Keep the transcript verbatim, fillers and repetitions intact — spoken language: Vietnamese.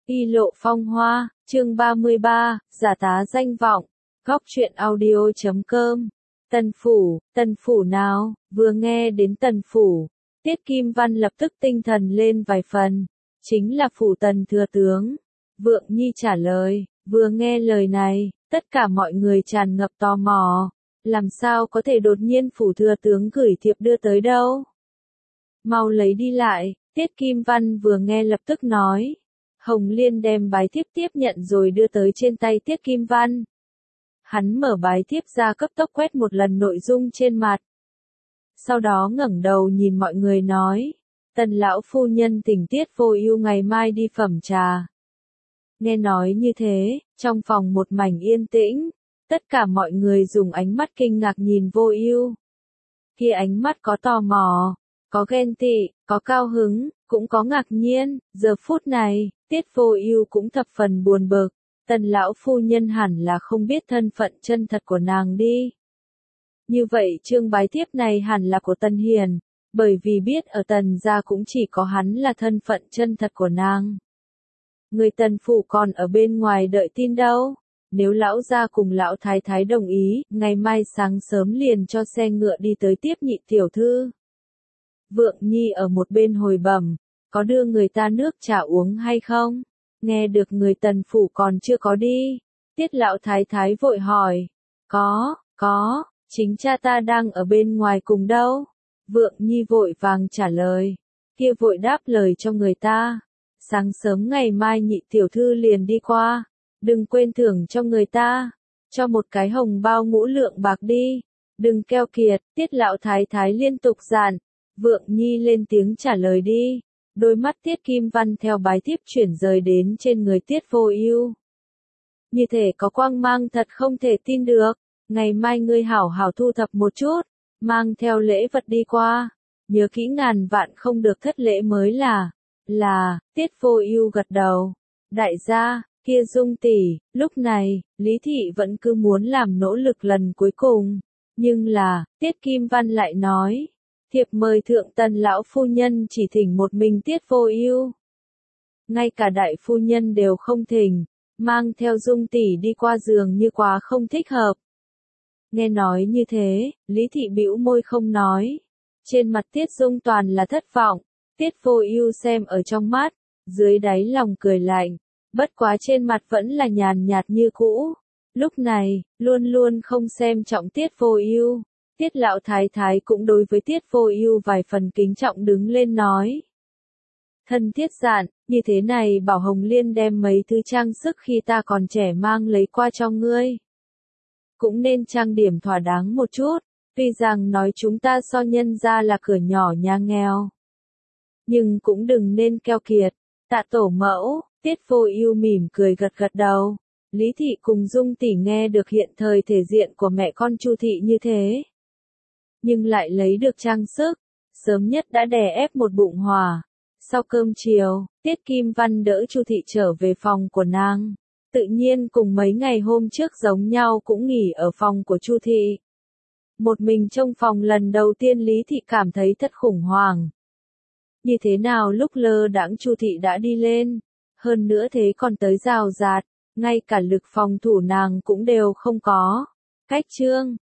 Y lộ phong hoa, chương ba mươi ba, giả tá danh vọng, góc truyện audio chấm com. Tần phủ, tần phủ nào, vừa nghe đến tần phủ, Tiết Kim Văn lập tức tinh thần lên vài phần, chính là phủ tần thừa tướng. Vượng Nhi trả lời, vừa nghe lời này, tất cả mọi người tràn ngập tò mò, làm sao có thể đột nhiên phủ thừa tướng gửi thiệp đưa tới đâu? Mau lấy đi lại, Tiết Kim Văn vừa nghe lập tức nói. Hồng Liên đem bái thiếp tiếp nhận rồi đưa tới trên tay Tiết Kim Văn. Hắn mở bái thiếp ra cấp tốc quét một lần nội dung trên mặt. Sau đó ngẩng đầu nhìn mọi người nói, Tần lão phu nhân tình Tiết Vô Ưu ngày mai đi phẩm trà. Nghe nói như thế, trong phòng một mảnh yên tĩnh, tất cả mọi người dùng ánh mắt kinh ngạc nhìn Vô Ưu. Kia ánh mắt có tò mò, có ghen tị, có cao hứng, cũng có ngạc nhiên. Giờ phút này, Tiết Vô Ưu cũng thập phần buồn bực, Tần lão phu nhân hẳn là không biết thân phận chân thật của nàng đi. Như vậy chương bái thiếp này hẳn là của Tần Hiền, bởi vì biết ở Tần gia cũng chỉ có hắn là thân phận chân thật của nàng. Người Tần phủ còn ở bên ngoài đợi tin đâu. Nếu lão gia cùng lão thái thái đồng ý, ngày mai sáng sớm liền cho xe ngựa đi tới tiếp nhị tiểu thư. Vượng Nhi ở một bên hồi bẩm, có đưa người ta nước trà uống hay không? Nghe được người Tần phủ còn chưa có đi. Tiết lão thái thái vội hỏi, có, có, chính cha ta đang ở bên ngoài cùng đâu? Vượng Nhi vội vàng trả lời, kia vội đáp lời cho người ta. Sáng sớm ngày mai nhị tiểu thư liền đi qua, đừng quên thưởng cho người ta, cho một cái hồng bao ngũ lượng bạc đi, đừng keo kiệt. Tiết lão thái thái liên tục dặn. Vượng Nhi lên tiếng trả lời đi. Đôi mắt Tiết Kim Văn theo bái thiếp chuyển rời đến trên người Tiết Vô Ưu. Như thể có quang mang thật không thể tin được. Ngày mai ngươi hảo hảo thu thập một chút, mang theo lễ vật đi qua. Nhớ kỹ ngàn vạn không được thất lễ mới là. Là, Tiết Vô Ưu gật đầu. Đại gia, kia Dung tỷ, lúc này, Lý thị vẫn cứ muốn làm nỗ lực lần cuối cùng. Nhưng là, Tiết Kim Văn lại nói. Thiệp mời thượng Tần lão phu nhân chỉ thỉnh một mình Tiết Vô Ưu. Ngay cả đại phu nhân đều không thỉnh, mang theo Dung tỷ đi qua giường như quá không thích hợp. Nghe nói như thế, Lý thị bĩu môi không nói. Trên mặt Tiết Dung toàn là thất vọng, Tiết Vô Ưu xem ở trong mắt, dưới đáy lòng cười lạnh, bất quá trên mặt vẫn là nhàn nhạt như cũ. Lúc này, luôn luôn không xem trọng Tiết Vô Ưu. Tiết lão thái thái cũng đối với Tiết Vô Ưu vài phần kính trọng đứng lên nói. Thân thiết dặn, như thế này bảo Hồng Liên đem mấy thứ trang sức khi ta còn trẻ mang lấy qua cho ngươi. Cũng nên trang điểm thỏa đáng một chút, tuy rằng nói chúng ta so nhân ra là cửa nhỏ nhà nghèo. Nhưng cũng đừng nên keo kiệt, tạ tổ mẫu. Tiết Vô Ưu mỉm cười gật gật đầu. Lý thị cùng Dung tỷ nghe được hiện thời thể diện của mẹ con Chu thị như thế. Nhưng lại lấy được trang sức, sớm nhất đã đè ép một bụng hỏa. Sau cơm chiều, Tiết Kim Văn đỡ Chu thị trở về phòng của nàng. Tự nhiên cùng mấy ngày hôm trước giống nhau cũng nghỉ ở phòng của Chu thị. Một mình trong phòng lần đầu tiên Lý thị cảm thấy thật khủng hoảng. Như thế nào lúc lơ đãng Chu thị đã đi lên, hơn nữa thế còn tới rào rạt, ngay cả lực phòng thủ nàng cũng đều không có. Cách trương,